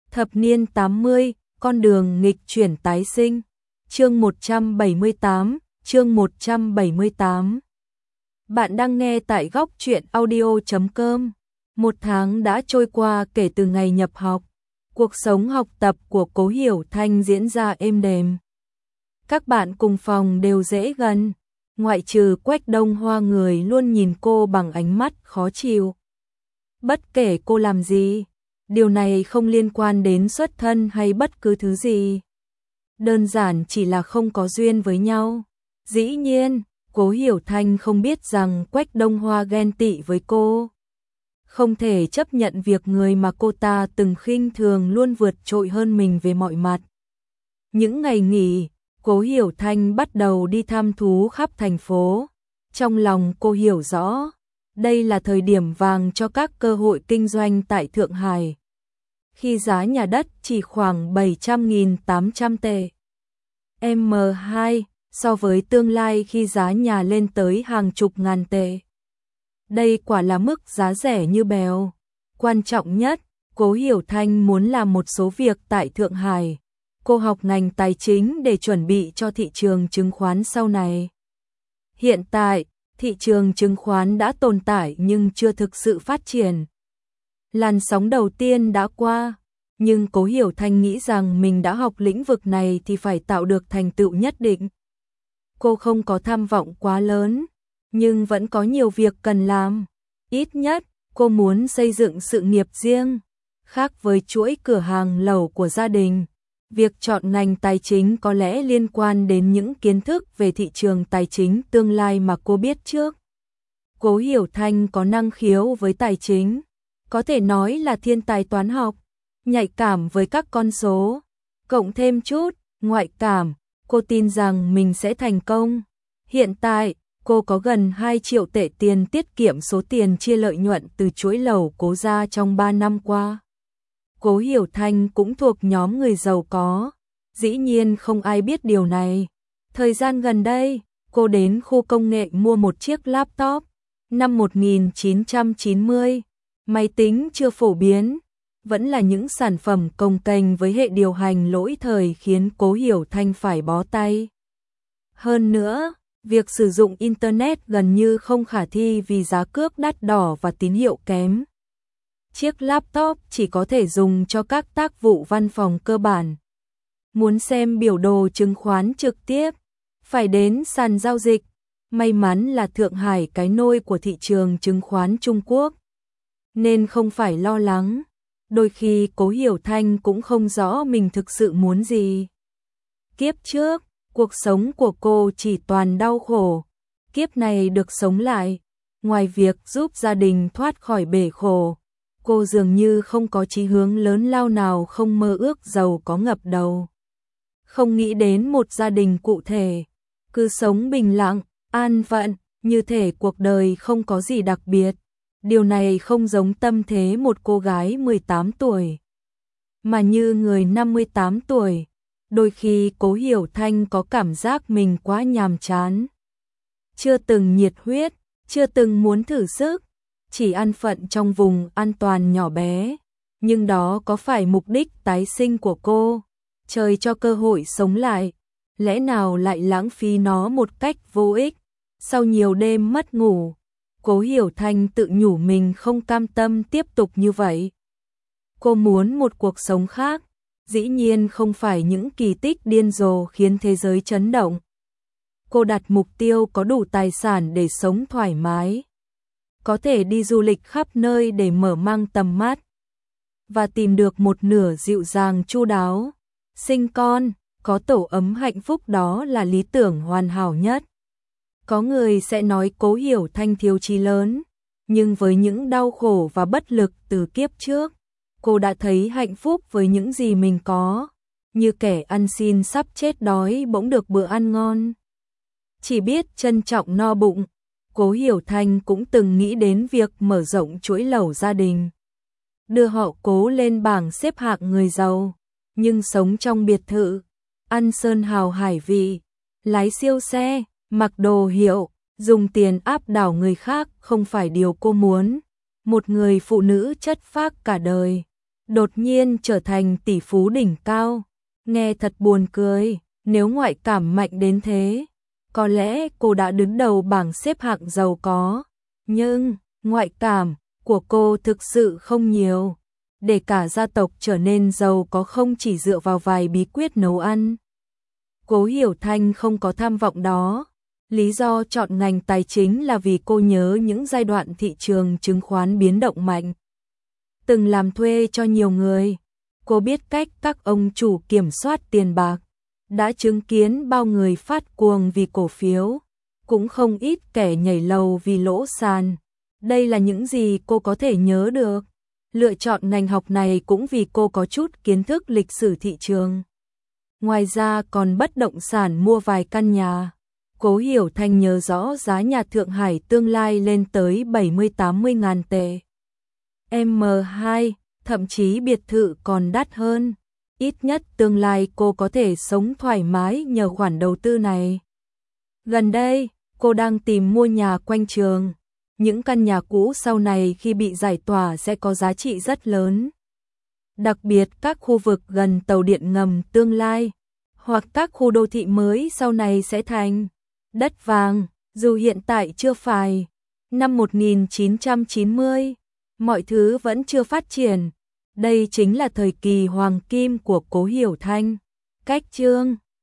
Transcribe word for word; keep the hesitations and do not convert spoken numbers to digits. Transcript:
Thập niên tám mươi, con đường nghịch chuyển tái sinh. Chương một trăm bảy mươi tám, chương một trăm bảy mươi tám. Bạn đang nghe tại góc truyện audio chấm com. Một tháng đã trôi qua kể từ ngày nhập học. Cuộc sống học tập của Cố Hiểu Thanh diễn ra êm đềm. Các bạn cùng phòng đều dễ gần, ngoại trừ Quách Đông Hoa người luôn nhìn cô bằng ánh mắt khó chịu. Bất kể cô làm gì, điều này không liên quan đến xuất thân hay bất cứ thứ gì. Đơn giản chỉ là không có duyên với nhau. Dĩ nhiên, Cố Hiểu Thanh không biết rằng Quách Đông Hoa ghen tị với cô. Không thể chấp nhận việc người mà cô ta từng khinh thường luôn vượt trội hơn mình về mọi mặt. Những ngày nghỉ, Cố Hiểu Thanh bắt đầu đi thăm thú khắp thành phố. Trong lòng cô hiểu rõ, đây là thời điểm vàng cho các cơ hội kinh doanh tại Thượng Hải. Khi giá nhà đất chỉ khoảng bảy trăm nghìn tám trăm tệ M hai so với tương lai khi giá nhà lên tới hàng chục ngàn tệ. Đây quả là mức giá rẻ như bèo. Quan trọng nhất, Cố Hiểu Thanh muốn làm một số việc tại Thượng Hải. Cô học ngành tài chính để chuẩn bị cho thị trường chứng khoán sau này. Hiện tại, thị trường chứng khoán đã tồn tại nhưng chưa thực sự phát triển. Làn sóng đầu tiên đã qua, nhưng Cố Hiểu Thanh nghĩ rằng mình đã học lĩnh vực này thì phải tạo được thành tựu nhất định. Cô không có tham vọng quá lớn, nhưng vẫn có nhiều việc cần làm. Ít nhất, cô muốn xây dựng sự nghiệp riêng. Khác với chuỗi cửa hàng lẩu của gia đình, việc chọn ngành tài chính có lẽ liên quan đến những kiến thức về thị trường tài chính tương lai mà cô biết trước. Cố Hiểu Thanh có năng khiếu với tài chính, có thể nói là thiên tài toán học, nhạy cảm với các con số, cộng thêm chút ngoại cảm, cô tin rằng mình sẽ thành công. Hiện tại, cô có gần hai triệu tệ tiền tiết kiệm số tiền chia lợi nhuận từ chuỗi lẩu Cố gia trong ba năm qua. Cố Hiểu Thanh cũng thuộc nhóm người giàu có, dĩ nhiên không ai biết điều này. Thời gian gần đây, cô đến khu công nghệ mua một chiếc laptop. Năm một nghìn chín trăm chín mươi, máy tính chưa phổ biến, vẫn là những sản phẩm cồng kềnh với hệ điều hành lỗi thời khiến Cố Hiểu Thanh phải bó tay. Hơn nữa, việc sử dụng Internet gần như không khả thi vì giá cước đắt đỏ và tín hiệu kém. Chiếc laptop chỉ có thể dùng cho các tác vụ văn phòng cơ bản. Muốn xem biểu đồ chứng khoán trực tiếp, phải đến sàn giao dịch. May mắn là Thượng Hải cái nôi của thị trường chứng khoán Trung Quốc, nên không phải lo lắng. Đôi khi Cố Hiểu Thanh cũng không rõ mình thực sự muốn gì. Kiếp trước, cuộc sống của cô chỉ toàn đau khổ. Kiếp này được sống lại, ngoài việc giúp gia đình thoát khỏi bể khổ, cô dường như không có chí hướng lớn lao nào, không mơ ước giàu có ngập đầu. Không nghĩ đến một gia đình cụ thể, cứ sống bình lặng, an phận, như thể cuộc đời không có gì đặc biệt. Điều này không giống tâm thế một cô gái mười tám tuổi, mà như người năm mươi tám tuổi. Đôi khi Cố Hiểu Thanh có cảm giác mình quá nhàm chán. Chưa từng nhiệt huyết, chưa từng muốn thử sức, chỉ an phận trong vùng an toàn nhỏ bé. Nhưng đó có phải mục đích tái sinh của cô? Trời cho cơ hội sống lại, lẽ nào lại lãng phí nó một cách vô ích? Sau nhiều đêm mất ngủ, Cố Hiểu Thanh tự nhủ mình không cam tâm tiếp tục như vậy. Cô muốn một cuộc sống khác, dĩ nhiên không phải những kỳ tích điên rồ khiến thế giới chấn động. Cô đặt mục tiêu có đủ tài sản để sống thoải mái, có thể đi du lịch khắp nơi để mở mang tầm mắt, và tìm được một nửa dịu dàng chu đáo. Sinh con, có tổ ấm hạnh phúc, đó là lý tưởng hoàn hảo nhất. Có người sẽ nói Cố Hiểu Thanh thiếu chí lớn, nhưng với những đau khổ và bất lực từ kiếp trước, cô đã thấy hạnh phúc với những gì mình có, như kẻ ăn xin sắp chết đói bỗng được bữa ăn ngon. Chỉ biết trân trọng no bụng. Cố Hiểu Thanh cũng từng nghĩ đến việc mở rộng chuỗi lẩu gia đình, đưa họ Cố lên bảng xếp hạng người giàu, nhưng sống trong biệt thự, ăn sơn hào hải vị, lái siêu xe, mặc đồ hiệu, dùng tiền áp đảo người khác không phải điều cô muốn. Một người phụ nữ chất phác cả đời, đột nhiên trở thành tỷ phú đỉnh cao. Nghe thật buồn cười, nếu ngoại cảm mạnh đến thế, có lẽ cô đã đứng đầu bảng xếp hạng giàu có. Nhưng, ngoại cảm của cô thực sự không nhiều. Để cả gia tộc trở nên giàu có không chỉ dựa vào vài bí quyết nấu ăn. Cố Hiểu Thanh không có tham vọng đó. Lý do chọn ngành tài chính là vì cô nhớ những giai đoạn thị trường chứng khoán biến động mạnh. Từng làm thuê cho nhiều người, cô biết cách các ông chủ kiểm soát tiền bạc, đã chứng kiến bao người phát cuồng vì cổ phiếu, cũng không ít kẻ nhảy lầu vì lỗ sàn. Đây là những gì cô có thể nhớ được. Lựa chọn ngành học này cũng vì cô có chút kiến thức lịch sử thị trường. Ngoài ra còn bất động sản mua vài căn nhà. Cố Hiểu Thanh nhớ rõ giá nhà Thượng Hải tương lai lên tới bảy mươi tám mươi ngàn tệ. em hai, thậm chí biệt thự còn đắt hơn. Ít nhất tương lai cô có thể sống thoải mái nhờ khoản đầu tư này. Gần đây, cô đang tìm mua nhà quanh trường. Những căn nhà cũ sau này khi bị giải tỏa sẽ có giá trị rất lớn. Đặc biệt các khu vực gần tàu điện ngầm tương lai, hoặc các khu đô thị mới sau này sẽ thành đất vàng, dù hiện tại chưa phải. Năm một nghìn chín trăm chín mươi, mọi thứ vẫn chưa phát triển. Đây chính là thời kỳ hoàng kim của Cố Hiểu Thanh. Cách chương